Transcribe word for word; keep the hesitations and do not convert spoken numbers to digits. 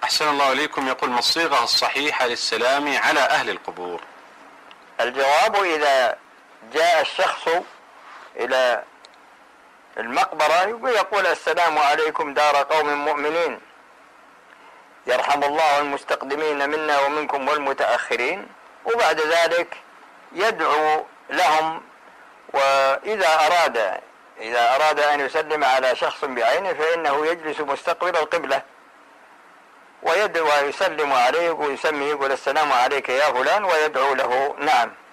أحسن الله إليكم. يقول: ما الصيغة الصحيحة للسلام على أهل القبور؟ الجواب: إذا جاء الشخص إلى المقبرة يقول: السلام عليكم دار قوم مؤمنين، يرحم الله المستقدمين منا ومنكم والمتأخرين، وبعد ذلك يدعو لهم. وإذا أراد إذا أراد أن يسلم على شخص بعينه فإنه يجلس مستقبل القبلة ويدعو ويسلم عليه ويسميه، يقول: السلام عليك يا فلان، ويدعو له. نعم.